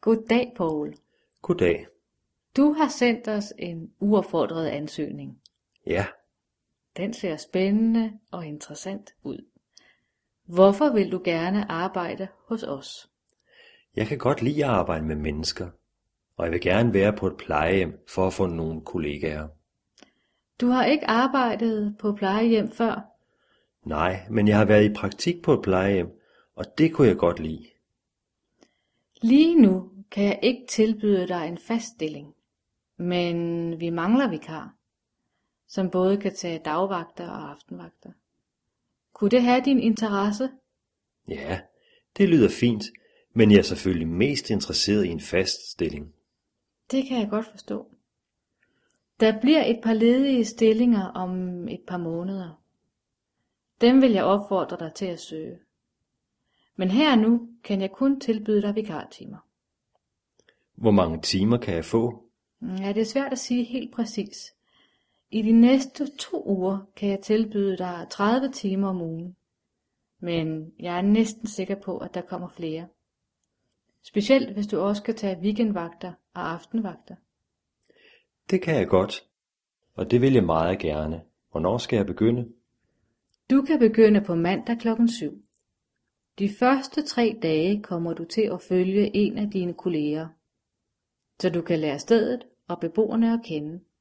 Goddag, Poul. Goddag. Du har sendt os en uopfordret ansøgning. Ja, Den ser spændende og interessant ud. Hvorfor vil du gerne arbejde hos os? jeg kan godt lide at arbejde med mennesker, og jeg vil gerne være på et plejehjem for at få nogle kollegaer. Du har ikke arbejdet på plejehjem før. Nej, men jeg har været i praktik på et plejehjem, og det kunne jeg godt lide. Lige nu kan jeg ikke tilbyde dig en fast stilling, men vi mangler vikar, som både kan tage dagvagter og aftenvagter. Kunne det have din interesse? Ja, det lyder fint, men jeg er selvfølgelig mest interesseret i en fast stilling. Det kan jeg godt forstå. Der bliver et par ledige stillinger om et par måneder. Dem vil jeg opfordre dig til at søge. Men her og nu kan jeg kun tilbyde dig vikartimer. Hvor mange timer kan jeg få? Ja, det er svært at sige helt præcis. I de næste 2 uger kan jeg tilbyde dig 30 timer om ugen. Men jeg er næsten sikker på, at der kommer flere. Specielt hvis du også kan tage weekendvagter og aftenvagter. Det kan jeg godt, og det vil jeg meget gerne. Hvornår skal jeg begynde? Du kan begynde på mandag kl. 7. De første 3 dage kommer du til at følge en af dine kolleger, så du kan lære stedet og beboerne at kende.